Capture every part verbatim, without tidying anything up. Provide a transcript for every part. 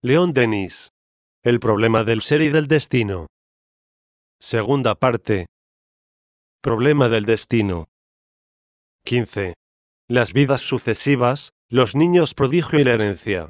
León Denis. El problema del ser y del destino. Segunda parte. Problema del destino. quince. Las vidas sucesivas, los niños prodigio y la herencia.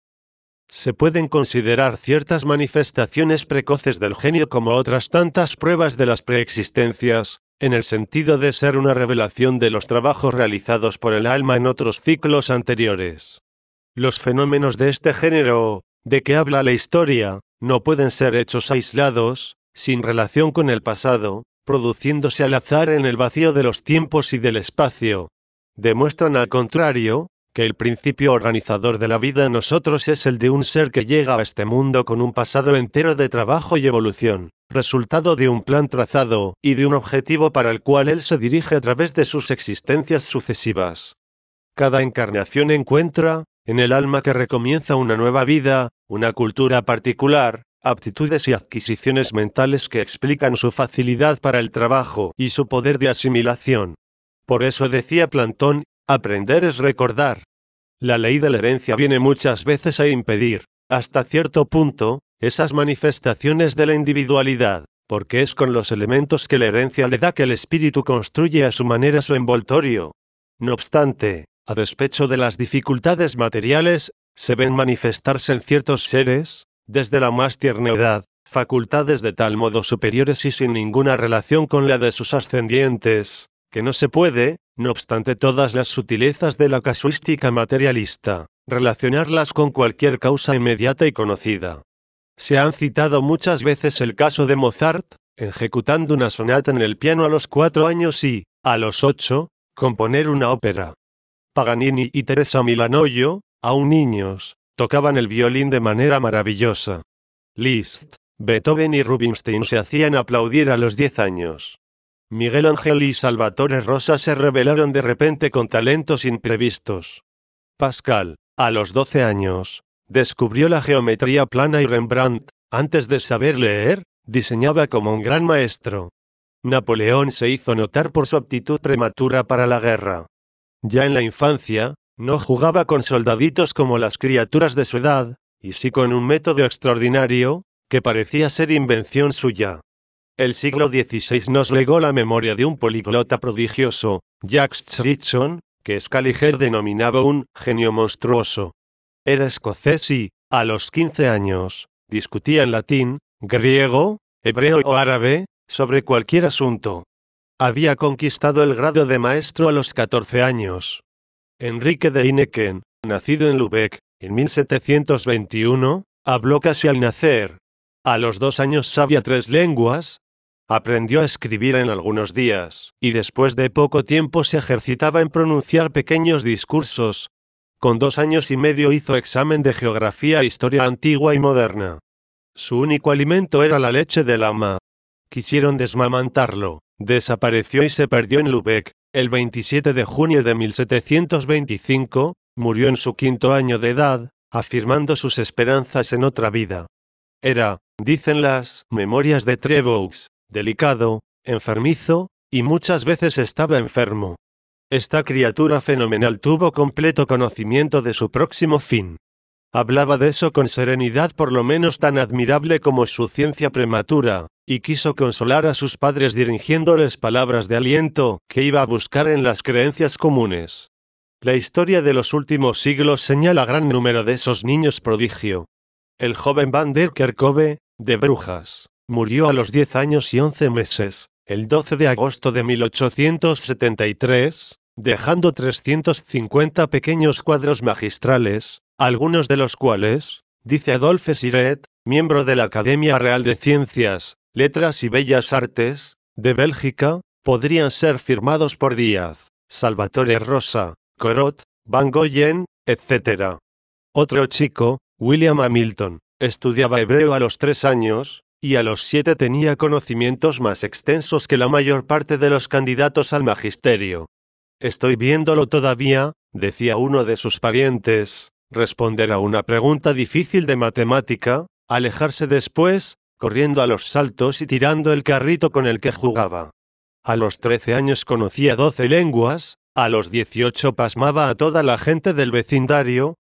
Se pueden considerar ciertas manifestaciones precoces del genio como otras tantas pruebas de las preexistencias, en el sentido de ser una revelación de los trabajos realizados por el alma en otros ciclos anteriores. Los fenómenos de este género, de que habla la historia, no pueden ser hechos aislados, sin relación con el pasado, produciéndose al azar en el vacío de los tiempos y del espacio. Demuestran al contrario, que el principio organizador de la vida en nosotros es el de un ser que llega a este mundo con un pasado entero de trabajo y evolución, resultado de un plan trazado, y de un objetivo para el cual él se dirige a través de sus existencias sucesivas. Cada encarnación encuentra, en el alma que recomienza una nueva vida, una cultura particular, aptitudes y adquisiciones mentales que explican su facilidad para el trabajo y su poder de asimilación. Por eso decía Platón, aprender es recordar. La ley de la herencia viene muchas veces a impedir, hasta cierto punto, esas manifestaciones de la individualidad, porque es con los elementos que la herencia le da que el espíritu construye a su manera su envoltorio. No obstante, a despecho de las dificultades materiales, se ven manifestarse en ciertos seres, desde la más tierna edad, facultades de tal modo superiores y sin ninguna relación con la de sus ascendientes, que no se puede, no obstante todas las sutilezas de la casuística materialista, relacionarlas con cualquier causa inmediata y conocida. Se han citado muchas veces el caso de Mozart, ejecutando una sonata en el piano a los cuatro años y, a los ocho, componer una ópera. Paganini y Teresa Milanoyo, aún niños, tocaban el violín de manera maravillosa. Liszt, Beethoven y Rubinstein se hacían aplaudir a los diez años. Miguel Ángel y Salvatore Rosa se revelaron de repente con talentos imprevistos. Pascal, a los doce años, descubrió la geometría plana y Rembrandt, antes de saber leer, diseñaba como un gran maestro. Napoleón se hizo notar por su aptitud prematura para la guerra. Ya en la infancia, no jugaba con soldaditos como las criaturas de su edad, y sí con un método extraordinario, que parecía ser invención suya. El siglo dieciséis nos legó la memoria de un poliglota prodigioso, Jacques Richson, que Scaliger denominaba un genio monstruoso. Era escocés y, a los quince años, discutía en latín, griego, hebreo o árabe, sobre cualquier asunto. Había conquistado el grado de maestro a los catorce años. Enrique de Heineken, nacido en Lübeck, en mil setecientos veintiuno, habló casi al nacer. A los dos años sabía tres lenguas. Aprendió a escribir en algunos días, y después de poco tiempo se ejercitaba en pronunciar pequeños discursos. Con dos años y medio hizo examen de geografía e historia antigua y moderna. Su único alimento era la leche del ama. Quisieron desmamantarlo, desapareció y se perdió en Lübeck. El veintisiete de junio de mil setecientos veinticinco, murió en su quinto año de edad, afirmando sus esperanzas en otra vida. Era, dicen las memorias de Trevaux, delicado, enfermizo, y muchas veces estaba enfermo. Esta criatura fenomenal tuvo completo conocimiento de su próximo fin. Hablaba de eso con serenidad por lo menos tan admirable como su ciencia prematura, y quiso consolar a sus padres dirigiéndoles palabras de aliento que iba a buscar en las creencias comunes. La historia de los últimos siglos señala gran número de esos niños prodigio. El joven Van der Kerkhove, de Brujas, murió a los diez años y once meses, el doce de agosto de mil ochocientos setenta y tres, dejando trescientos cincuenta pequeños cuadros magistrales, algunos de los cuales, dice Adolphe Siret, miembro de la Academia Real de Ciencias, Letras y Bellas Artes, de Bélgica, podrían ser firmados por Díaz, Salvatore Rosa, Corot, Van Goyen, etcétera. Otro chico, William Hamilton, estudiaba hebreo a los tres años, y a los siete tenía conocimientos más extensos que la mayor parte de los candidatos al magisterio. Estoy viéndolo todavía, decía uno de sus parientes, responder a una pregunta difícil de matemática, alejarse después, corriendo a los saltos y tirando el carrito con el que jugaba. A los trece años conocía doce lenguas, a los dieciocho pasmaba a toda la gente del vecindario,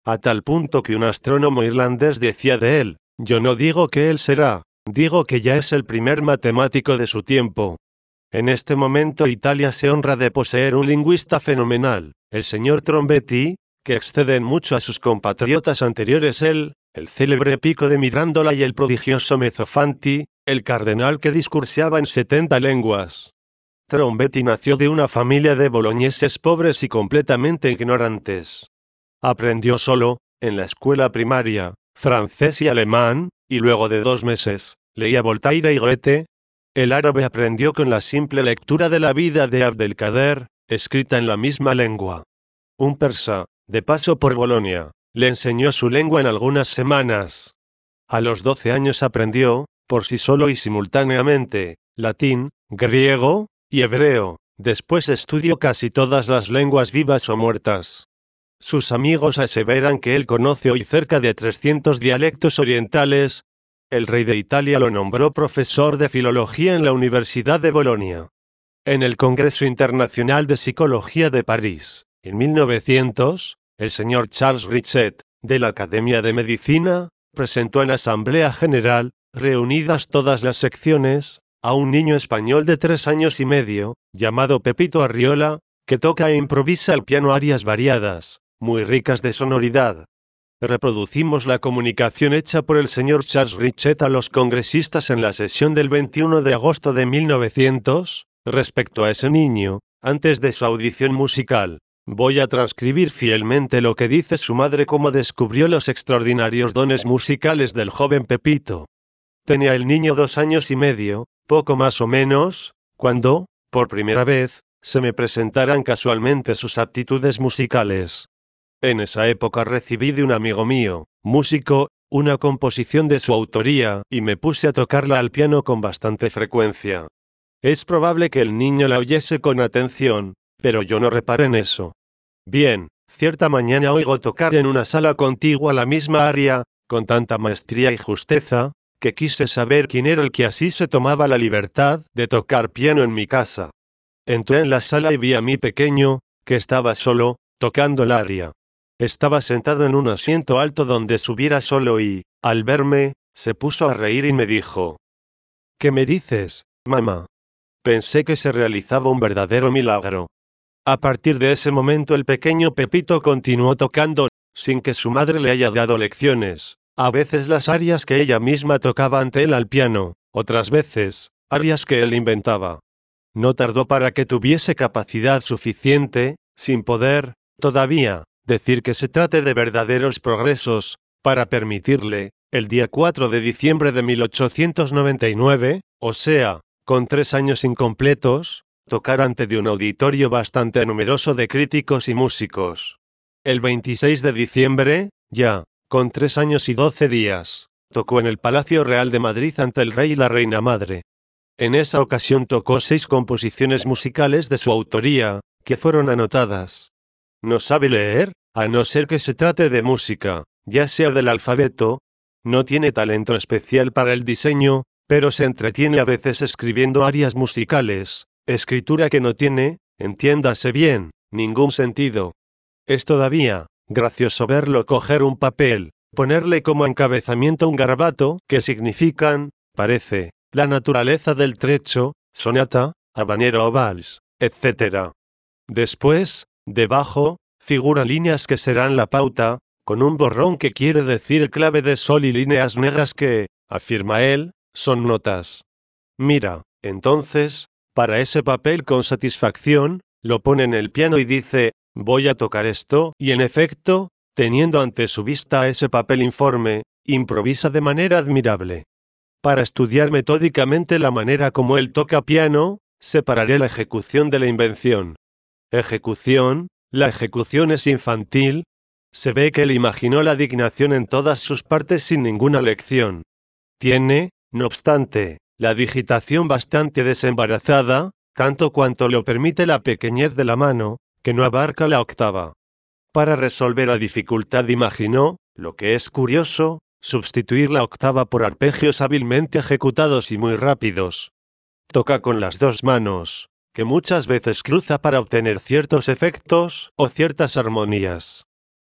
a tal punto que un astrónomo irlandés decía de él: yo no digo que él será, digo que ya es el primer matemático de su tiempo. En este momento Italia se honra de poseer un lingüista fenomenal, el señor Trombetti, que excede en mucho a sus compatriotas anteriores él, el célebre Pico de Mirandola y el prodigioso Mezzofanti, el cardenal que discursiaba en setenta lenguas. Trombetti nació de una familia de bologneses pobres y completamente ignorantes. Aprendió solo, en la escuela primaria, francés y alemán, y luego de dos meses, leía Voltaire y Goethe. El árabe aprendió con la simple lectura de la vida de Abdelkader, escrita en la misma lengua. Un persa, de paso por Bolonia, le enseñó su lengua en algunas semanas. A los doce años aprendió, por sí solo y simultáneamente, latín, griego y hebreo. Después estudió casi todas las lenguas vivas o muertas. Sus amigos aseveran que él conoce hoy cerca de trescientos dialectos orientales. El rey de Italia lo nombró profesor de filología en la Universidad de Bolonia. En el Congreso Internacional de Psicología de París, en mil novecientos, el señor Charles Richet, de la Academia de Medicina, presentó en Asamblea General, reunidas todas las secciones, a un niño español de tres años y medio, llamado Pepito Arriola, que toca e improvisa al piano arias variadas, muy ricas de sonoridad. Reproducimos la comunicación hecha por el señor Charles Richet a los congresistas en la sesión del veintiuno de agosto de mil novecientos, respecto a ese niño, antes de su audición musical. Voy a transcribir fielmente lo que dice su madre cómo descubrió los extraordinarios dones musicales del joven Pepito. Tenía el niño dos años y medio, poco más o menos, cuando, por primera vez, se me presentaran casualmente sus aptitudes musicales. En esa época recibí de un amigo mío, músico, una composición de su autoría, y me puse a tocarla al piano con bastante frecuencia. Es probable que el niño la oyese con atención, pero yo no reparé en eso. Bien, cierta mañana oigo tocar en una sala contigua la misma aria, con tanta maestría y justeza, que quise saber quién era el que así se tomaba la libertad de tocar piano en mi casa. Entré en la sala y vi a mi pequeño, que estaba solo, tocando el aria. Estaba sentado en un asiento alto donde subiera solo y, al verme, se puso a reír y me dijo: ¿Qué me dices, mamá? Pensé que se realizaba un verdadero milagro. A partir de ese momento el pequeño Pepito continuó tocando, sin que su madre le haya dado lecciones, a veces las arias que ella misma tocaba ante él al piano, otras veces, arias que él inventaba. No tardó para que tuviese capacidad suficiente, sin poder, todavía, decir que se trate de verdaderos progresos, para permitirle, el día cuatro de diciembre de mil ochocientos noventa y nueve, o sea, con tres años incompletos, tocar ante de un auditorio bastante numeroso de críticos y músicos. El veintiséis de diciembre, ya, con tres años y doce días, tocó en el Palacio Real de Madrid ante el rey y la reina madre. En esa ocasión tocó seis composiciones musicales de su autoría, que fueron anotadas. No sabe leer, a no ser que se trate de música, ya sea del alfabeto. No tiene talento especial para el diseño, pero se entretiene a veces escribiendo arias musicales, escritura que no tiene, entiéndase bien, ningún sentido. Es todavía gracioso verlo coger un papel, ponerle como encabezamiento un garabato, que significan, parece, la naturaleza del trecho, sonata, habanero o vals, etcétera. Después, debajo, figuran líneas que serán la pauta, con un borrón que quiere decir clave de sol y líneas negras que, afirma él, son notas. Mira, entonces, para ese papel con satisfacción, lo pone en el piano y dice: voy a tocar esto, y en efecto, teniendo ante su vista ese papel informe, improvisa de manera admirable. Para estudiar metódicamente la manera como él toca piano, separaré la ejecución de la invención. Ejecución, la ejecución es infantil. Se ve que él imaginó la dignación en todas sus partes sin ninguna lección. Tiene, no obstante, la digitación bastante desembarazada, tanto cuanto lo permite la pequeñez de la mano, que no abarca la octava. Para resolver la dificultad imaginó, lo que es curioso, sustituir la octava por arpegios hábilmente ejecutados y muy rápidos. Toca con las dos manos, que muchas veces cruza para obtener ciertos efectos o ciertas armonías.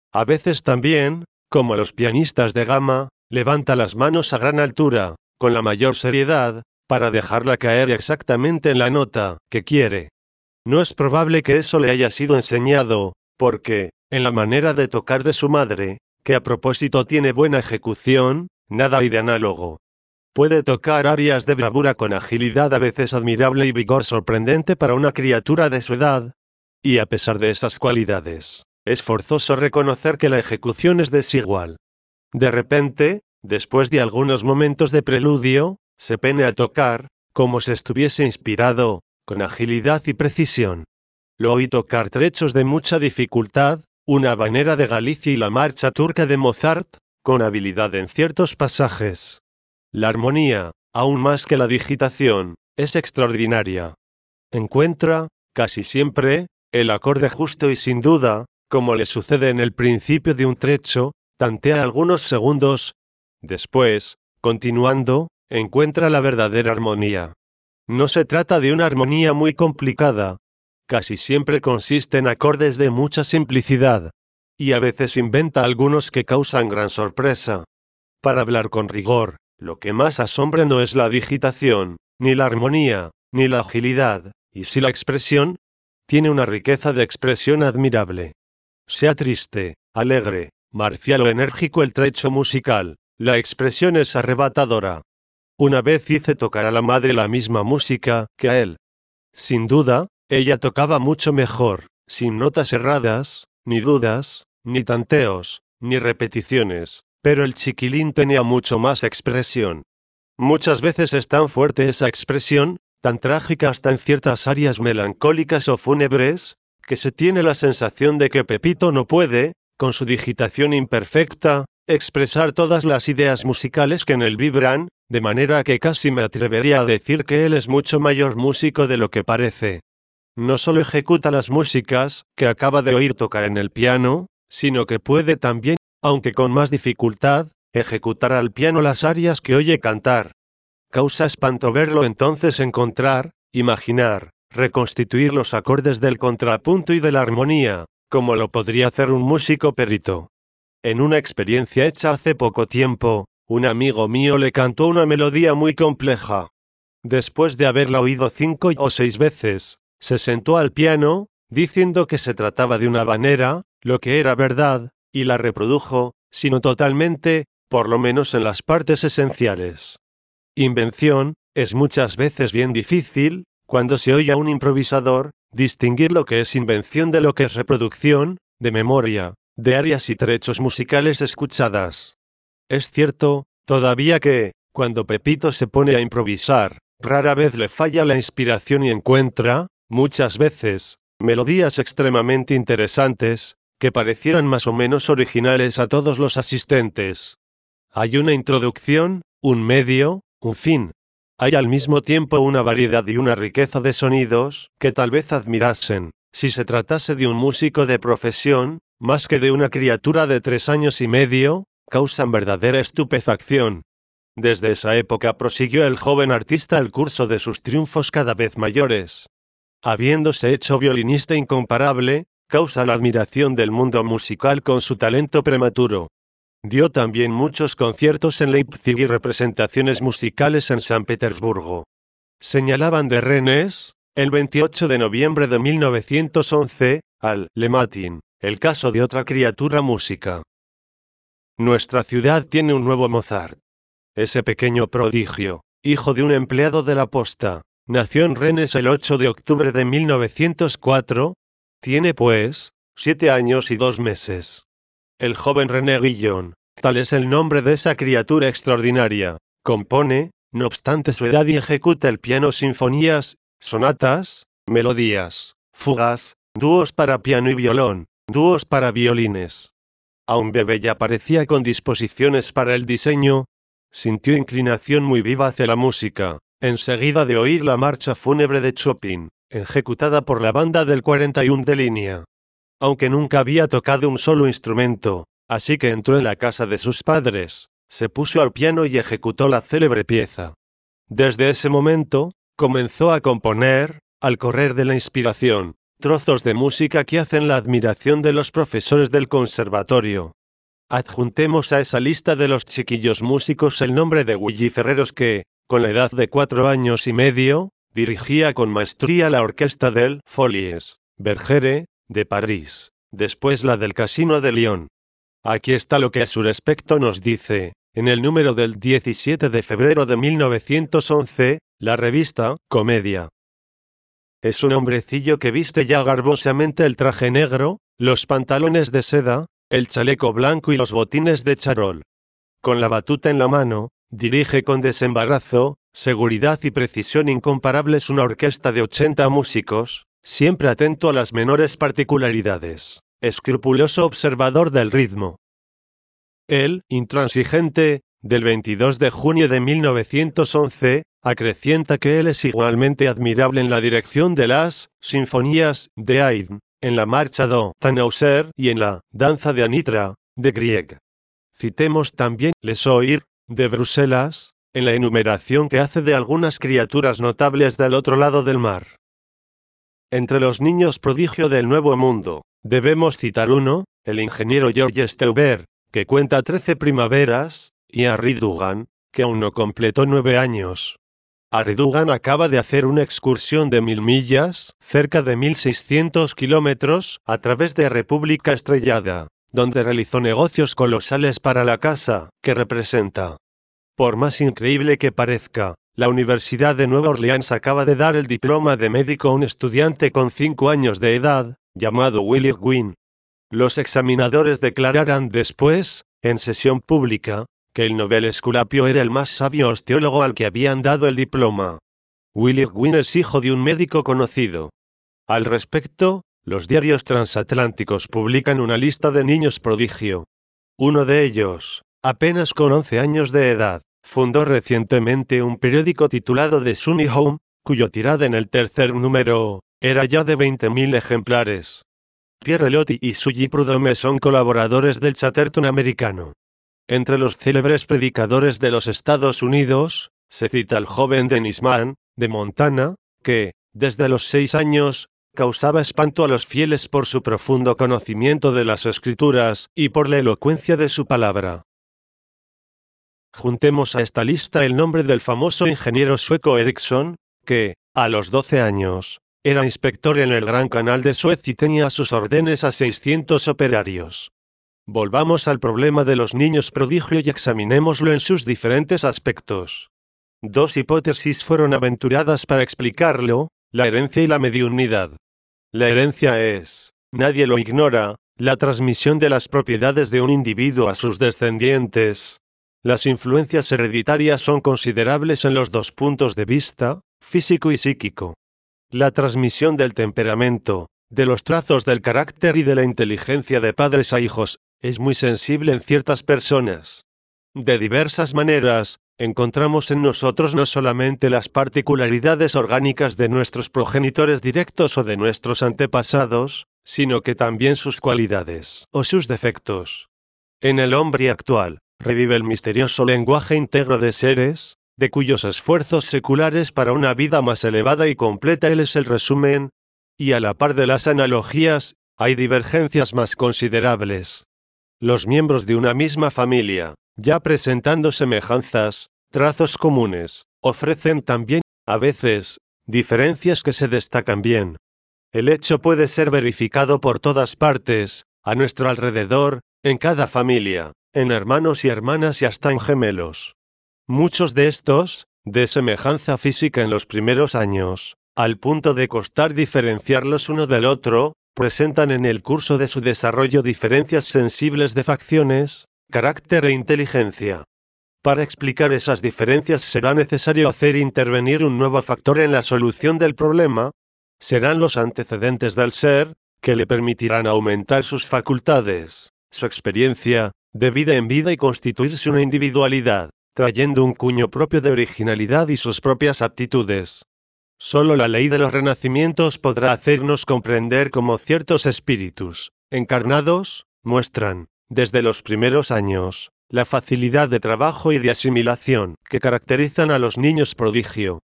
A veces también, como los pianistas de gama, levanta las manos a gran altura, con la mayor seriedad, para dejarla caer exactamente en la nota que quiere. No es probable que eso le haya sido enseñado, porque, en la manera de tocar de su madre, que a propósito tiene buena ejecución, nada hay de análogo. Puede tocar arias de bravura con agilidad a veces admirable y vigor sorprendente para una criatura de su edad. Y a pesar de esas cualidades, es forzoso reconocer que la ejecución es desigual. De repente, después de algunos momentos de preludio, se pone a tocar, como si estuviese inspirado, con agilidad y precisión. Lo oí tocar trechos de mucha dificultad, una habanera de Galicia y la marcha turca de Mozart, con habilidad en ciertos pasajes. La armonía, aún más que la digitación, es extraordinaria. Encuentra, casi siempre, el acorde justo y sin duda, como le sucede en el principio de un trecho, tantea algunos segundos. Después, continuando, encuentra la verdadera armonía. No se trata de una armonía muy complicada. Casi siempre consiste en acordes de mucha simplicidad. Y a veces inventa algunos que causan gran sorpresa. Para hablar con rigor, lo que más asombra no es la digitación, ni la armonía, ni la agilidad, y sí la expresión. Tiene una riqueza de expresión admirable. Sea triste, alegre, marcial o enérgico el trecho musical, la expresión es arrebatadora. Una vez hice tocar a la madre la misma música que a él. Sin duda, ella tocaba mucho mejor, sin notas erradas, ni dudas, ni tanteos, ni repeticiones, pero el chiquilín tenía mucho más expresión. Muchas veces es tan fuerte esa expresión, tan trágica hasta en ciertas áreas melancólicas o fúnebres, que se tiene la sensación de que Pepito no puede, con su digitación imperfecta, expresar todas las ideas musicales que en él vibran, de manera que casi me atrevería a decir que él es mucho mayor músico de lo que parece. No solo ejecuta las músicas que acaba de oír tocar en el piano, sino que puede también, aunque con más dificultad, ejecutar al piano las arias que oye cantar. Causa espanto verlo entonces encontrar, imaginar, reconstituir los acordes del contrapunto y de la armonía, como lo podría hacer un músico perito. En una experiencia hecha hace poco tiempo, un amigo mío le cantó una melodía muy compleja. Después de haberla oído cinco o seis veces, se sentó al piano, diciendo que se trataba de una habanera, lo que era verdad, y la reprodujo, sino totalmente, por lo menos en las partes esenciales. Invención, es muchas veces bien difícil, cuando se oye a un improvisador, distinguir lo que es invención de lo que es reproducción, de memoria, de arias y trechos musicales escuchadas. Es cierto, todavía que, cuando Pepito se pone a improvisar, rara vez le falla la inspiración y encuentra, muchas veces, melodías extremadamente interesantes, que parecieran más o menos originales a todos los asistentes. Hay una introducción, un medio, un fin. Hay al mismo tiempo una variedad y una riqueza de sonidos, que tal vez admirasen, si se tratase de un músico de profesión, más que de una criatura de tres años y medio, causan verdadera estupefacción. Desde esa época prosiguió el joven artista el curso de sus triunfos cada vez mayores. Habiéndose hecho violinista incomparable, causa la admiración del mundo musical con su talento prematuro. Dio también muchos conciertos en Leipzig y representaciones musicales en San Petersburgo. Señalaban de Rennes, el veintiocho de noviembre de mil novecientos once, al Le Matin, el caso de otra criatura música. Nuestra ciudad tiene un nuevo Mozart. Ese pequeño prodigio, hijo de un empleado de la posta, nació en Rennes el ocho de octubre de mil novecientos cuatro, tiene pues, siete años y dos meses. El joven René Guillon, tal es el nombre de esa criatura extraordinaria, compone, no obstante su edad y ejecuta el piano sinfonías, sonatas, melodías, fugas, dúos para piano y violón, dúos para violines. Aún bebé ya parecía con disposiciones para el diseño. Sintió inclinación muy viva hacia la música, enseguida de oír la marcha fúnebre de Chopin, ejecutada por la banda del cuarenta y uno de línea. Aunque nunca había tocado un solo instrumento, así que entró en la casa de sus padres, se puso al piano y ejecutó la célebre pieza. Desde ese momento, comenzó a componer, al correr de la inspiración, trozos de música que hacen la admiración de los profesores del conservatorio. Adjuntemos a esa lista de los chiquillos músicos el nombre de Willy Ferreros que, con la edad de cuatro años y medio, dirigía con maestría la orquesta del Folies Bergère de París, después la del Casino de Lyon. Aquí está lo que a su respecto nos dice, en el número del diecisiete de febrero de mil novecientos once, la revista Comedia. Es un hombrecillo que viste ya garbosamente el traje negro, los pantalones de seda, el chaleco blanco y los botines de charol. Con la batuta en la mano, dirige con desembarazo, seguridad y precisión incomparables una orquesta de ochenta músicos, siempre atento a las menores particularidades, escrupuloso observador del ritmo. El intransigente, del veintidós de junio de mil novecientos once, acrecienta que él es igualmente admirable en la dirección de las sinfonías de Haydn, en la marcha do Tannhäuser y en la danza de Anitra, de Grieg. Citemos también Les Oirs, de Bruselas, en la enumeración que hace de algunas criaturas notables del otro lado del mar. Entre los niños prodigio del Nuevo Mundo, debemos citar uno, el ingeniero George Steuber, que cuenta trece primaveras, y Harry Dugan, que aún no completó nueve años. Harry Dugan acaba de hacer una excursión de mil millas, cerca de mil seiscientos kilómetros, a través de República Estrellada, donde realizó negocios colosales para la casa que representa. Por más increíble que parezca, la Universidad de Nueva Orleans acaba de dar el diploma de médico a un estudiante con cinco años de edad, llamado Willie Gwyn. Los examinadores declararan después, en sesión pública, que el Nobel Esculapio era el más sabio osteólogo al que habían dado el diploma. Willie Gwyn es hijo de un médico conocido. Al respecto, los diarios transatlánticos publican una lista de niños prodigio. Uno de ellos, apenas con once años de edad, fundó recientemente un periódico titulado The Sunny Home, cuyo tirada en el tercer número era ya de veinte mil ejemplares. Pierre Elliott y Sully Prudhomme son colaboradores del Chatterton americano. Entre los célebres predicadores de los Estados Unidos, se cita al joven Dennis Mann, de Montana, que, desde los seis años, causaba espanto a los fieles por su profundo conocimiento de las Escrituras y por la elocuencia de su palabra. Juntemos a esta lista el nombre del famoso ingeniero sueco Ericsson, que, a los doce años, era inspector en el Gran Canal de Suez y tenía a sus órdenes a seiscientos operarios. Volvamos al problema de los niños prodigio y examinémoslo en sus diferentes aspectos. Dos hipótesis fueron aventuradas para explicarlo, la herencia y la mediunidad. La herencia es, nadie lo ignora, la transmisión de las propiedades de un individuo a sus descendientes. Las influencias hereditarias son considerables en los dos puntos de vista, físico y psíquico. La transmisión del temperamento, de los trazos del carácter y de la inteligencia de padres a hijos, es muy sensible en ciertas personas. De diversas maneras, encontramos en nosotros no solamente las particularidades orgánicas de nuestros progenitores directos o de nuestros antepasados, sino que también sus cualidades o sus defectos. En el hombre actual, revive el misterioso lenguaje íntegro de seres, de cuyos esfuerzos seculares para una vida más elevada y completa él es el resumen, y a la par de las analogías, hay divergencias más considerables. Los miembros de una misma familia, ya presentando semejanzas, trazos comunes, ofrecen también, a veces, diferencias que se destacan bien. El hecho puede ser verificado por todas partes, a nuestro alrededor, en cada familia, en hermanos y hermanas y hasta en gemelos. Muchos de estos, de semejanza física en los primeros años, al punto de costar diferenciarlos uno del otro, presentan en el curso de su desarrollo diferencias sensibles de facciones, carácter e inteligencia. Para explicar esas diferencias será necesario hacer intervenir un nuevo factor en la solución del problema. Serán los antecedentes del ser, que le permitirán aumentar sus facultades, su experiencia, de vida en vida y constituirse una individualidad, trayendo un cuño propio de originalidad y sus propias aptitudes. Solo la ley de los renacimientos podrá hacernos comprender cómo ciertos espíritus, encarnados, muestran, desde los primeros años, la facilidad de trabajo y de asimilación que caracterizan a los niños prodigio.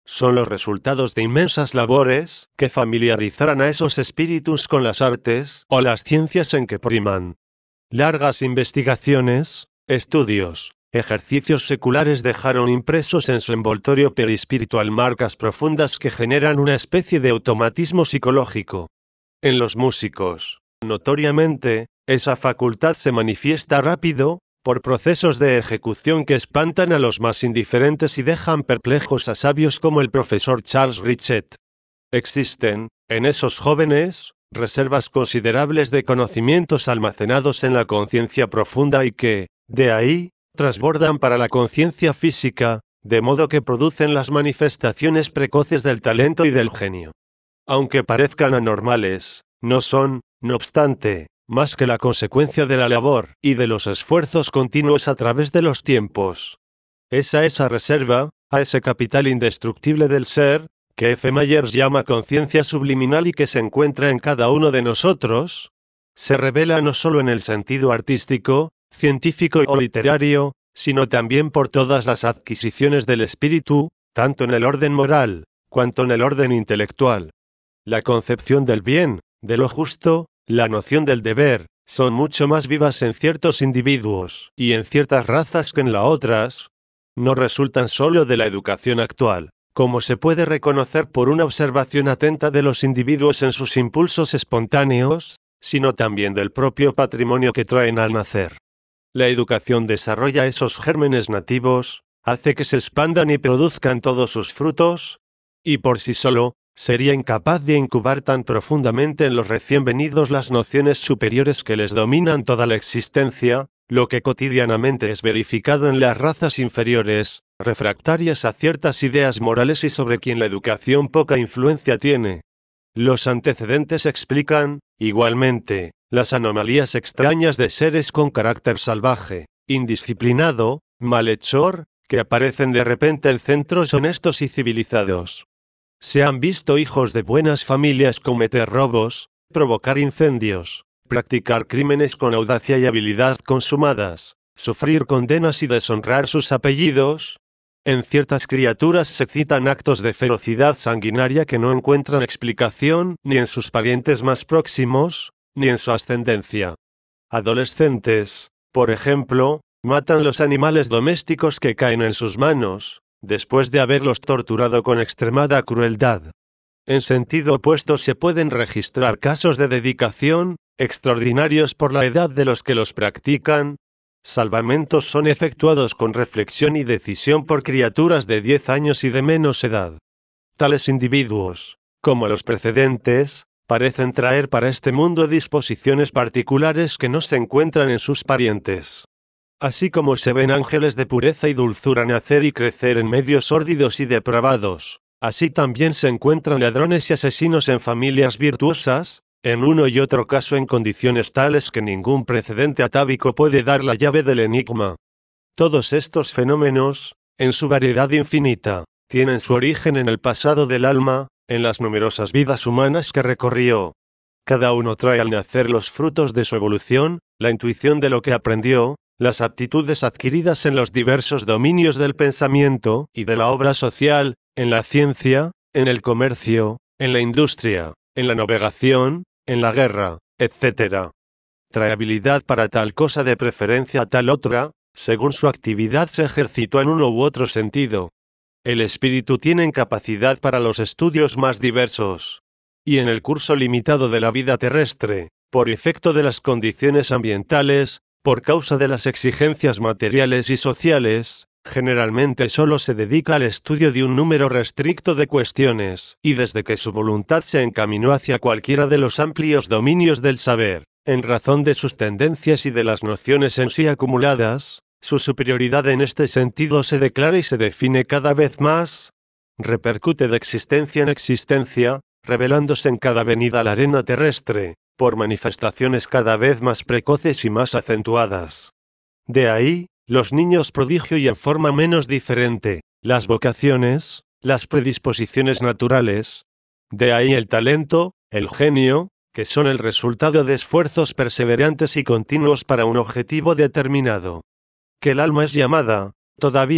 son los resultados de inmensas labores que familiarizaran a esos espíritus con las artes o las ciencias en que priman. Largas investigaciones, estudios, ejercicios seculares dejaron impresos en su envoltorio perispiritual marcas profundas que generan una especie de automatismo psicológico. En los músicos, notoriamente, esa facultad se manifiesta rápido, por procesos de ejecución que espantan a los más indiferentes y dejan perplejos a sabios como el profesor Charles Richet. Existen, en esos jóvenes, reservas considerables de conocimientos almacenados en la conciencia profunda y que, de ahí, trasbordan para la conciencia física, de modo que producen las manifestaciones precoces del talento y del genio. Aunque parezcan anormales, no son, no obstante, más que la consecuencia de la labor y de los esfuerzos continuos a través de los tiempos. Es a esa reserva, a ese capital indestructible del ser, que F. Myers llama conciencia subliminal y que se encuentra en cada uno de nosotros, se revela no solo en el sentido artístico, científico o literario, sino también por todas las adquisiciones del espíritu, tanto en el orden moral, cuanto en el orden intelectual. La concepción del bien, de lo justo, la noción del deber, son mucho más vivas en ciertos individuos y en ciertas razas que en las otras. No resultan solo de la educación actual, como se puede reconocer por una observación atenta de los individuos en sus impulsos espontáneos, sino también del propio patrimonio que traen al nacer. La educación desarrolla esos gérmenes nativos, hace que se expandan y produzcan todos sus frutos, y por sí solo, sería incapaz de incubar tan profundamente en los recién venidos las nociones superiores que les dominan toda la existencia, lo que cotidianamente es verificado en las razas inferiores, refractarias a ciertas ideas morales y sobre quien la educación poca influencia tiene. Los antecedentes explican, igualmente, las anomalías extrañas de seres con carácter salvaje, indisciplinado, malhechor, que aparecen de repente en centros honestos y civilizados. Se han visto hijos de buenas familias cometer robos, provocar incendios, practicar crímenes con audacia y habilidad consumadas, sufrir condenas y deshonrar sus apellidos. En ciertas criaturas se citan actos de ferocidad sanguinaria que no encuentran explicación ni en sus parientes más próximos, ni en su ascendencia. Adolescentes, por ejemplo, matan los animales domésticos que caen en sus manos, después de haberlos torturado con extremada crueldad. En sentido opuesto se pueden registrar casos de dedicación, extraordinarios por la edad de los que los practican. Salvamentos son efectuados con reflexión y decisión por criaturas de diez años y de menos edad. Tales individuos, como los precedentes, parecen traer para este mundo disposiciones particulares que no se encuentran en sus parientes. Así como se ven ángeles de pureza y dulzura nacer y crecer en medios sórdidos y depravados, así también se encuentran ladrones y asesinos en familias virtuosas, en uno y otro caso en condiciones tales que ningún precedente atávico puede dar la llave del enigma. Todos estos fenómenos, en su variedad infinita, tienen su origen en el pasado del alma, en las numerosas vidas humanas que recorrió. Cada uno trae al nacer los frutos de su evolución, la intuición de lo que aprendió, las aptitudes adquiridas en los diversos dominios del pensamiento y de la obra social, en la ciencia, en el comercio, en la industria, en la navegación, en la guerra, etcétera. Trae habilidad para tal cosa de preferencia a tal otra, según su actividad se ejercitó en uno u otro sentido. El espíritu tiene capacidad para los estudios más diversos. Y en el curso limitado de la vida terrestre, por efecto de las condiciones ambientales, por causa de las exigencias materiales y sociales, generalmente solo se dedica al estudio de un número restricto de cuestiones, y desde que su voluntad se encaminó hacia cualquiera de los amplios dominios del saber, en razón de sus tendencias y de las nociones en sí acumuladas, su superioridad en este sentido se declara y se define cada vez más, repercute de existencia en existencia, revelándose en cada venida a la arena terrestre, por manifestaciones cada vez más precoces y más acentuadas. De ahí, los niños prodigio y en forma menos diferente, las vocaciones, las predisposiciones naturales. De ahí el talento, el genio, que son el resultado de esfuerzos perseverantes y continuos para un objetivo determinado. Que el alma es llamada, todavía,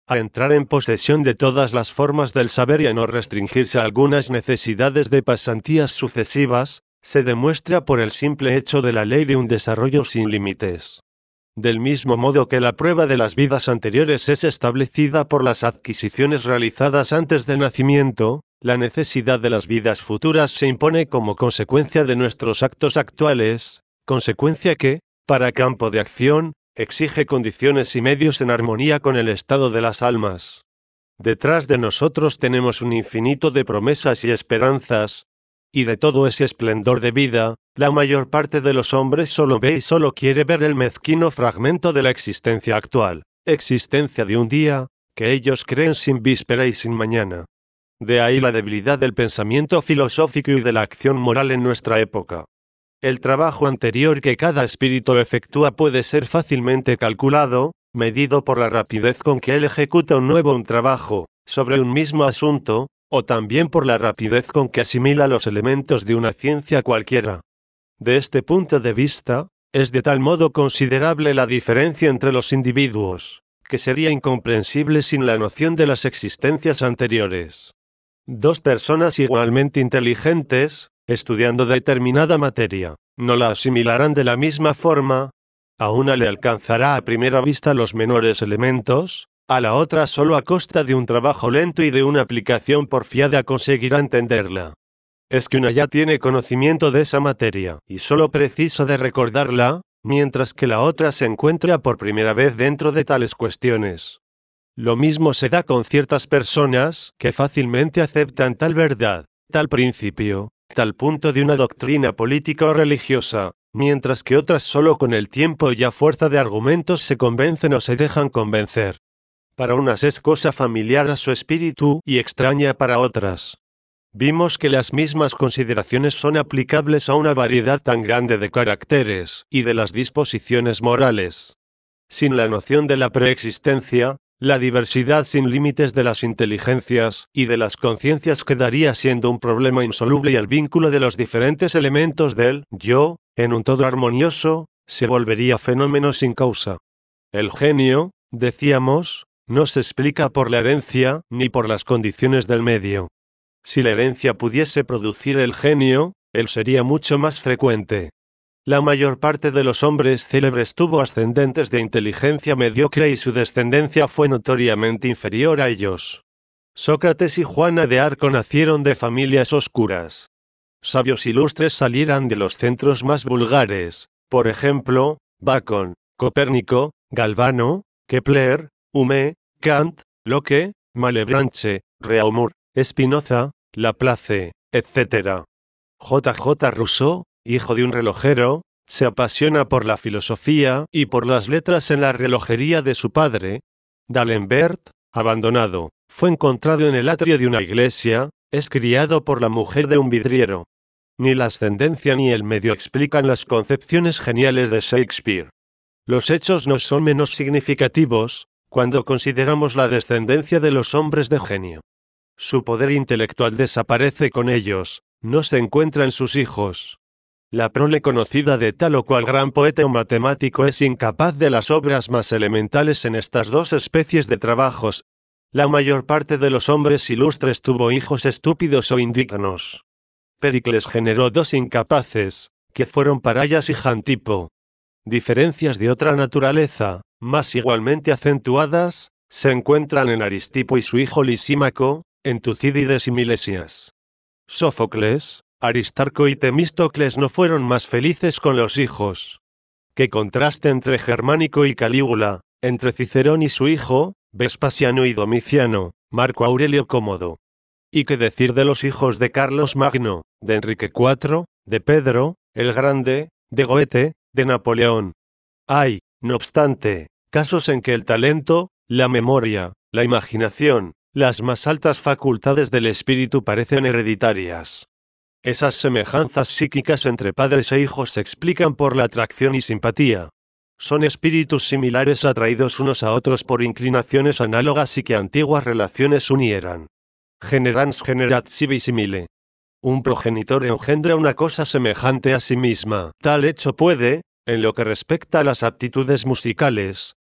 a entrar en posesión de todas las formas del saber y a no restringirse a algunas necesidades de pasantías sucesivas, se demuestra por el simple hecho de la ley de un desarrollo sin límites. Del mismo modo que la prueba de las vidas anteriores es establecida por las adquisiciones realizadas antes del nacimiento, la necesidad de las vidas futuras se impone como consecuencia de nuestros actos actuales, consecuencia que, para campo de acción, exige condiciones y medios en armonía con el estado de las almas. Detrás de nosotros tenemos un infinito de promesas y esperanzas, y de todo ese esplendor de vida, la mayor parte de los hombres solo ve y solo quiere ver el mezquino fragmento de la existencia actual, existencia de un día, que ellos creen sin víspera y sin mañana. De ahí la debilidad del pensamiento filosófico y de la acción moral en nuestra época. El trabajo anterior que cada espíritu efectúa puede ser fácilmente calculado, medido por la rapidez con que él ejecuta un nuevo un trabajo, sobre un mismo asunto, o también por la rapidez con que asimila los elementos de una ciencia cualquiera. De este punto de vista, es de tal modo considerable la diferencia entre los individuos, que sería incomprensible sin la noción de las existencias anteriores. Dos personas igualmente inteligentes, estudiando determinada materia, no la asimilarán de la misma forma. A una le alcanzará a primera vista los menores elementos, a la otra solo a costa de un trabajo lento y de una aplicación porfiada conseguirá entenderla. Es que una ya tiene conocimiento de esa materia, y solo precisa de recordarla, mientras que la otra se encuentra por primera vez dentro de tales cuestiones. Lo mismo se da con ciertas personas, que fácilmente aceptan tal verdad, tal principio, tal punto de una doctrina política o religiosa, mientras que otras solo con el tiempo y a fuerza de argumentos se convencen o se dejan convencer. Para unas es cosa familiar a su espíritu y extraña para otras. Vimos que las mismas consideraciones son aplicables a una variedad tan grande de caracteres y de las disposiciones morales. Sin la noción de la preexistencia, la diversidad sin límites de las inteligencias y de las conciencias quedaría siendo un problema insoluble y el vínculo de los diferentes elementos del yo, en un todo armonioso, se volvería fenómeno sin causa. El genio, decíamos, no se explica por la herencia ni por las condiciones del medio. Si la herencia pudiese producir el genio, él sería mucho más frecuente. La mayor parte de los hombres célebres tuvo ascendentes de inteligencia mediocre y su descendencia fue notoriamente inferior a ellos. Sócrates y Juana de Arco nacieron de familias oscuras. Sabios ilustres salieran de los centros más vulgares, por ejemplo, Bacon, Copérnico, Galvano, Kepler, Hume, Kant, Locke, Malebranche, Reaumur, Spinoza, Laplace, etcétera. J J Rousseau, hijo de un relojero, se apasiona por la filosofía y por las letras en la relojería de su padre. D'Alembert, abandonado, fue encontrado en el atrio de una iglesia, es criado por la mujer de un vidriero. Ni la ascendencia ni el medio explican las concepciones geniales de Shakespeare. Los hechos no son menos significativos, cuando consideramos la descendencia de los hombres de genio. Su poder intelectual desaparece con ellos, no se encuentra en sus hijos. La prole conocida de tal o cual gran poeta o matemático es incapaz de las obras más elementales en estas dos especies de trabajos. La mayor parte de los hombres ilustres tuvo hijos estúpidos o indignos. Pericles generó dos incapaces, que fueron Parayas y Jantipo. Diferencias de otra naturaleza, más igualmente acentuadas, se encuentran en Aristipo y su hijo Lisímaco, en Tucídides y Milesias. Sófocles, Aristarco y Temístocles no fueron más felices con los hijos. Qué contraste entre Germánico y Calígula, entre Cicerón y su hijo, Vespasiano y Domiciano, Marco Aurelio Cómodo. Y qué decir de los hijos de Carlos Magno, de Enrique cuarto, de Pedro, el Grande, de Goethe, de Napoleón. Hay, no obstante, casos en que el talento, la memoria, la imaginación, las más altas facultades del espíritu parecen hereditarias. Esas semejanzas psíquicas entre padres e hijos se explican por la atracción y simpatía. Son espíritus similares atraídos unos a otros por inclinaciones análogas y que antiguas relaciones unieran. Generans generat sibi simile. Un progenitor engendra una cosa semejante a sí misma. Tal hecho puede, en lo que respecta a las aptitudes musicales,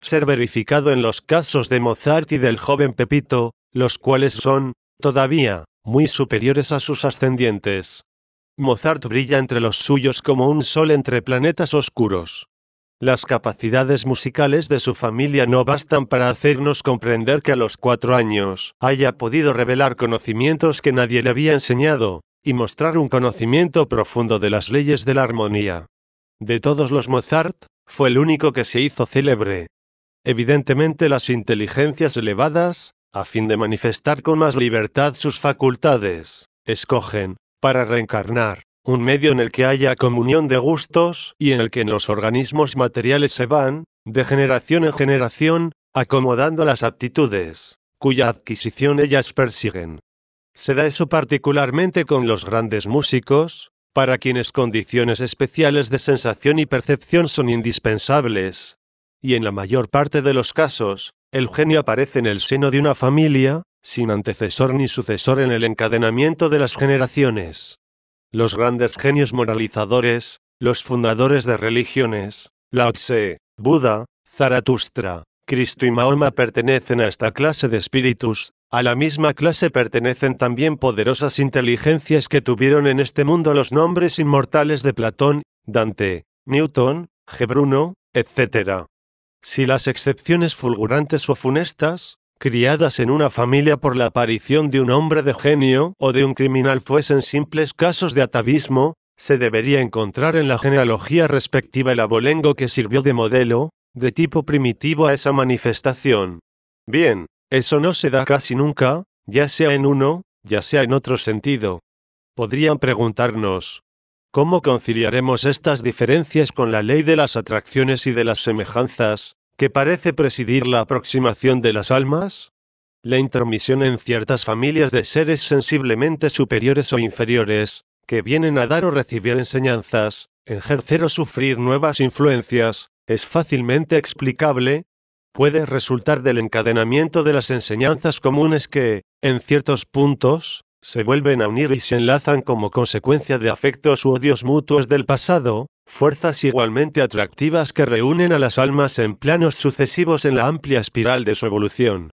ser verificado en los casos de Mozart y del joven Pepito, los cuales son, todavía, muy superiores a sus ascendientes. Mozart brilla entre los suyos como un sol entre planetas oscuros. Las capacidades musicales de su familia no bastan para hacernos comprender que a los cuatro años haya podido revelar conocimientos que nadie le había enseñado, y mostrar un conocimiento profundo de las leyes de la armonía. De todos los Mozart, fue el único que se hizo célebre. Evidentemente las inteligencias elevadas, a fin de manifestar con más libertad sus facultades, escogen, para reencarnar, un medio en el que haya comunión de gustos y en el que los organismos materiales se van, de generación en generación, acomodando las aptitudes, cuya adquisición ellas persiguen. Se da eso particularmente con los grandes músicos, para quienes condiciones especiales de sensación y percepción son indispensables. Y en la mayor parte de los casos, el genio aparece en el seno de una familia, sin antecesor ni sucesor en el encadenamiento de las generaciones. Los grandes genios moralizadores, los fundadores de religiones, Lao Tse, Buda, Zaratustra, Cristo y Mahoma pertenecen a esta clase de espíritus. A la misma clase pertenecen también poderosas inteligencias que tuvieron en este mundo los nombres inmortales de Platón, Dante, Newton, G. Bruno, etcétera. Si las excepciones fulgurantes o funestas, criadas en una familia por la aparición de un hombre de genio o de un criminal fuesen simples casos de atavismo, se debería encontrar en la genealogía respectiva el abolengo que sirvió de modelo, de tipo primitivo a esa manifestación. Bien, eso no se da casi nunca, ya sea en uno, ya sea en otro sentido. Podrían preguntarnos, ¿cómo conciliaremos estas diferencias con la ley de las atracciones y de las semejanzas, que parece presidir la aproximación de las almas? La intromisión en ciertas familias de seres sensiblemente superiores o inferiores, que vienen a dar o recibir enseñanzas, ejercer o sufrir nuevas influencias, es fácilmente explicable. Puede resultar del encadenamiento de las enseñanzas comunes que, en ciertos puntos, se vuelven a unir y se enlazan como consecuencia de afectos u odios mutuos del pasado, fuerzas igualmente atractivas que reúnen a las almas en planos sucesivos en la amplia espiral de su evolución.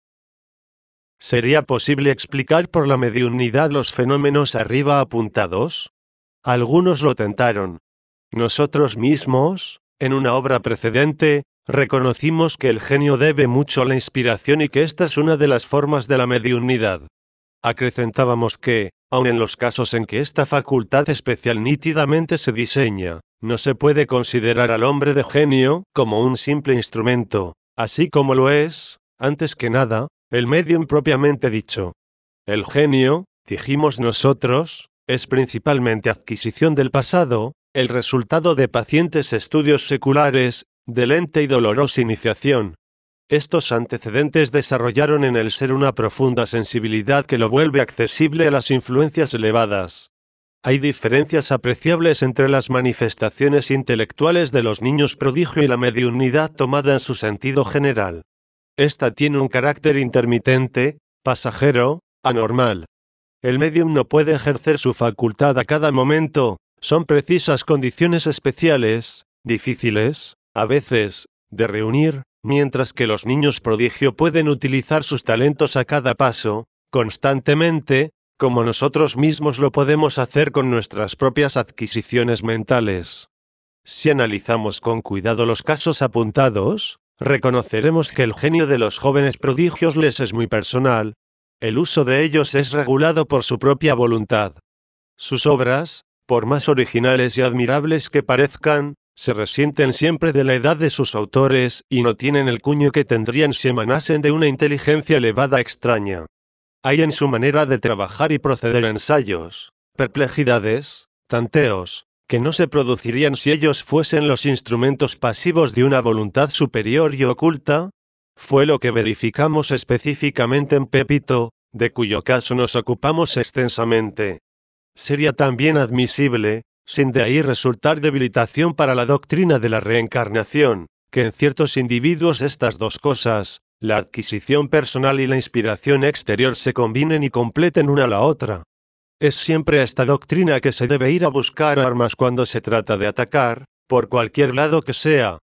¿Sería posible explicar por la mediunidad los fenómenos arriba apuntados? Algunos lo tentaron. Nosotros mismos, en una obra precedente, reconocimos que el genio debe mucho a la inspiración y que esta es una de las formas de la mediunidad. Acrecentábamos que, aun en los casos en que esta facultad especial nítidamente se diseña, no se puede considerar al hombre de genio como un simple instrumento, así como lo es, antes que nada, el medium propiamente dicho. El genio, dijimos nosotros, es principalmente adquisición del pasado, el resultado de pacientes estudios seculares, de lenta y dolorosa iniciación. Estos antecedentes desarrollaron en el ser una profunda sensibilidad que lo vuelve accesible a las influencias elevadas. Hay diferencias apreciables entre las manifestaciones intelectuales de los niños prodigio y la mediunidad tomada en su sentido general. Esta tiene un carácter intermitente, pasajero, anormal. El medium no puede ejercer su facultad a cada momento, son precisas condiciones especiales, difíciles, a veces, de reunir, mientras que los niños prodigio pueden utilizar sus talentos a cada paso, constantemente, como nosotros mismos lo podemos hacer con nuestras propias adquisiciones mentales. Si analizamos con cuidado los casos apuntados, reconoceremos que el genio de los jóvenes prodigios les es muy personal. El uso de ellos es regulado por su propia voluntad. Sus obras, por más originales y admirables que parezcan, se resienten siempre de la edad de sus autores y no tienen el cuño que tendrían si emanasen de una inteligencia elevada extraña. Hay en su manera de trabajar y proceder ensayos, perplejidades, tanteos, que no se producirían si ellos fuesen los instrumentos pasivos de una voluntad superior y oculta. Fue lo que verificamos específicamente en Pepito, de cuyo caso nos ocupamos extensamente. Sería también admisible, sin de ahí resultar debilitación para la doctrina de la reencarnación, que en ciertos individuos estas dos cosas, la adquisición personal y la inspiración exterior, se combinen y completen una a la otra. Es siempre a esta doctrina que se debe ir a buscar armas cuando se trata de atacar, por cualquier lado que sea,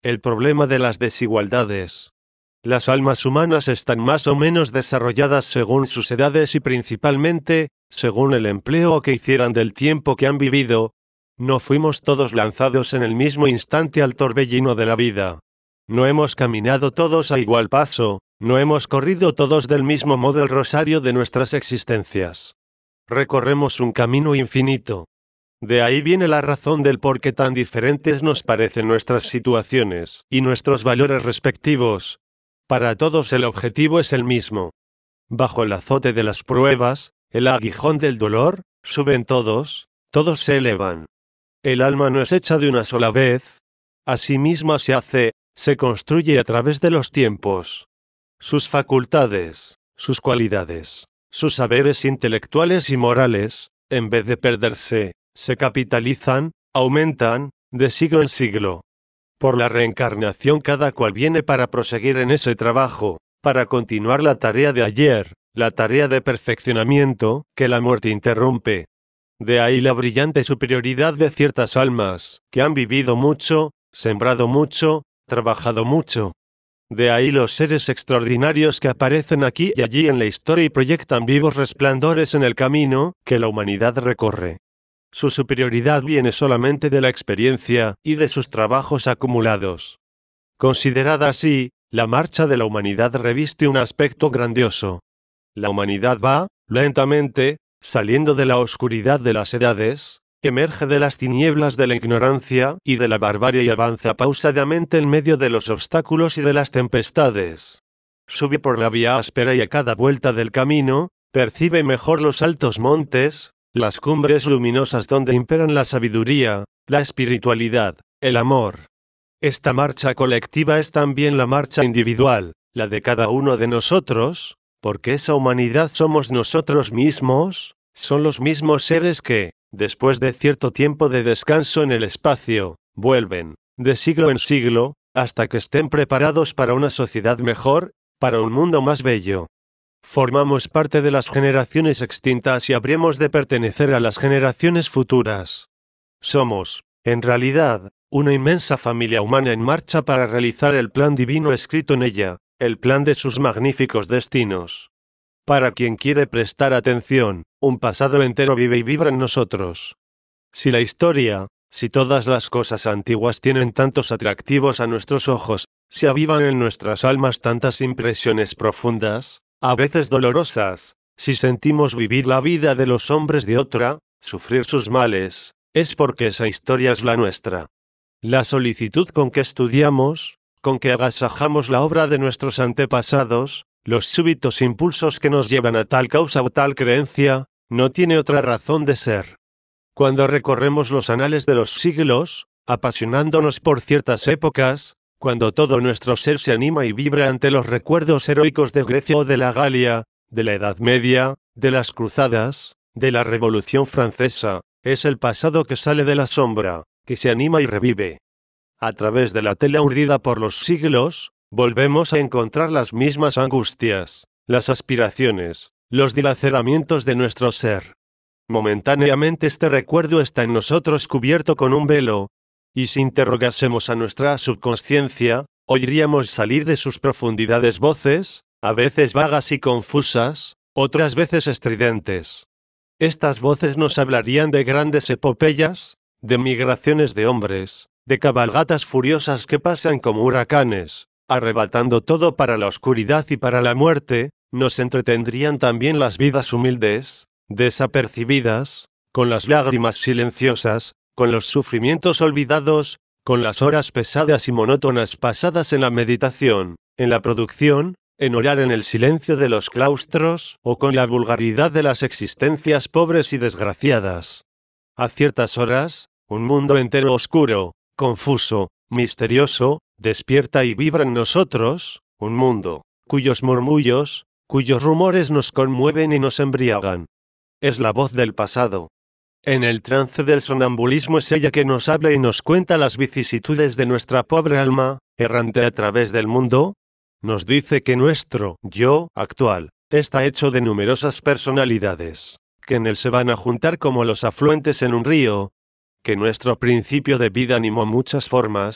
El problema de las desigualdades. Las almas humanas están más o menos desarrolladas según sus edades y principalmente, según el empleo que hicieran del tiempo que han vivido. No fuimos todos lanzados en el mismo instante al torbellino de la vida. No hemos caminado todos a igual paso, no hemos corrido todos del mismo modo el rosario de nuestras existencias. Recorremos un camino infinito. De ahí viene la razón del por qué tan diferentes nos parecen nuestras situaciones y nuestros valores respectivos. Para todos el objetivo es el mismo. Bajo el azote de las pruebas, el aguijón del dolor, suben todos, todos se elevan. El alma no es hecha de una sola vez. Asimismo se hace, se construye a través de los tiempos. Sus facultades, sus cualidades, sus saberes intelectuales y morales, en vez de perderse, se capitalizan, aumentan, de siglo en siglo. Por la reencarnación cada cual viene para proseguir en ese trabajo, para continuar la tarea de ayer, la tarea de perfeccionamiento, que la muerte interrumpe. De ahí la brillante superioridad de ciertas almas, que han vivido mucho, sembrado mucho, trabajado mucho. De ahí los seres extraordinarios que aparecen aquí y allí en la historia y proyectan vivos resplandores en el camino que la humanidad recorre. Su superioridad viene solamente de la experiencia y de sus trabajos acumulados. Considerada así, la marcha de la humanidad reviste un aspecto grandioso. La humanidad va, lentamente, saliendo de la oscuridad de las edades, emerge de las tinieblas de la ignorancia y de la barbarie y avanza pausadamente en medio de los obstáculos y de las tempestades. Sube por la vía áspera y a cada vuelta del camino, percibe mejor los altos montes, las cumbres luminosas donde imperan la sabiduría, la espiritualidad, el amor. Esta marcha colectiva es también la marcha individual, la de cada uno de nosotros, porque esa humanidad somos nosotros mismos, son los mismos seres que, después de cierto tiempo de descanso en el espacio, vuelven, de siglo en siglo, hasta que estén preparados para una sociedad mejor, para un mundo más bello. Formamos parte de las generaciones extintas y habríamos de pertenecer a las generaciones futuras. Somos, en realidad, una inmensa familia humana en marcha para realizar el plan divino escrito en ella, el plan de sus magníficos destinos. Para quien quiere prestar atención, un pasado entero vive y vibra en nosotros. Si la historia, si todas las cosas antiguas tienen tantos atractivos a nuestros ojos, si avivan en nuestras almas tantas impresiones profundas, a veces dolorosas, si sentimos vivir la vida de los hombres de otra, sufrir sus males, es porque esa historia es la nuestra. La solicitud con que estudiamos, con que agasajamos la obra de nuestros antepasados, los súbitos impulsos que nos llevan a tal causa o tal creencia, no tiene otra razón de ser. Cuando recorremos los anales de los siglos, apasionándonos por ciertas épocas, cuando todo nuestro ser se anima y vibra ante los recuerdos heroicos de Grecia o de la Galia, de la Edad Media, de las Cruzadas, de la Revolución Francesa, es el pasado que sale de la sombra, que se anima y revive. A través de la tela urdida por los siglos, volvemos a encontrar las mismas angustias, las aspiraciones, los dilaceramientos de nuestro ser. Momentáneamente este recuerdo está en nosotros cubierto con un velo, y si interrogásemos a nuestra subconsciencia, oiríamos salir de sus profundidades voces, a veces vagas y confusas, otras veces estridentes. Estas voces nos hablarían de grandes epopeyas, de migraciones de hombres, de cabalgatas furiosas que pasan como huracanes, arrebatando todo para la oscuridad y para la muerte. Nos entretendrían también las vidas humildes, desapercibidas, con las lágrimas silenciosas, con los sufrimientos olvidados, con las horas pesadas y monótonas pasadas en la meditación, en la producción, en orar en el silencio de los claustros, o con la vulgaridad de las existencias pobres y desgraciadas. A ciertas horas, un mundo entero oscuro, confuso, misterioso, despierta y vibra en nosotros, un mundo, cuyos murmullos, cuyos rumores nos conmueven y nos embriagan. Es la voz del pasado. En el trance del sonambulismo es ella que nos habla y nos cuenta las vicisitudes de nuestra pobre alma, errante a través del mundo. Nos dice que nuestro yo actual está hecho de numerosas personalidades, que en él se van a juntar como los afluentes en un río, que nuestro principio de vida animó muchas formas,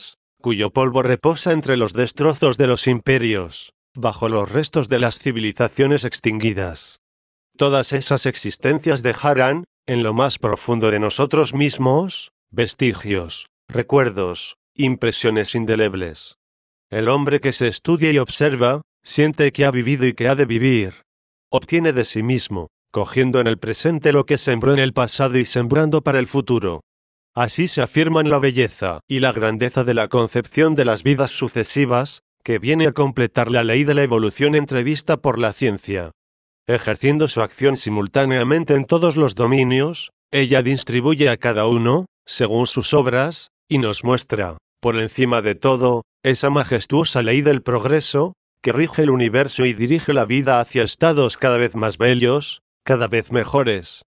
cuyo polvo reposa entre los destrozos de los imperios, bajo los restos de las civilizaciones extinguidas. Todas esas existencias dejarán, en lo más profundo de nosotros mismos, vestigios, recuerdos, impresiones indelebles. El hombre que se estudia y observa, siente que ha vivido y que ha de vivir. Obtiene de sí mismo, cogiendo en el presente lo que sembró en el pasado y sembrando para el futuro. Así se afirman la belleza y la grandeza de la concepción de las vidas sucesivas, que viene a completar la ley de la evolución entrevista por la ciencia. Ejerciendo su acción simultáneamente en todos los dominios, ella distribuye a cada uno, según sus obras, y nos muestra, por encima de todo, esa majestuosa ley del progreso, que rige el universo y dirige la vida hacia estados cada vez más bellos, cada vez mejores.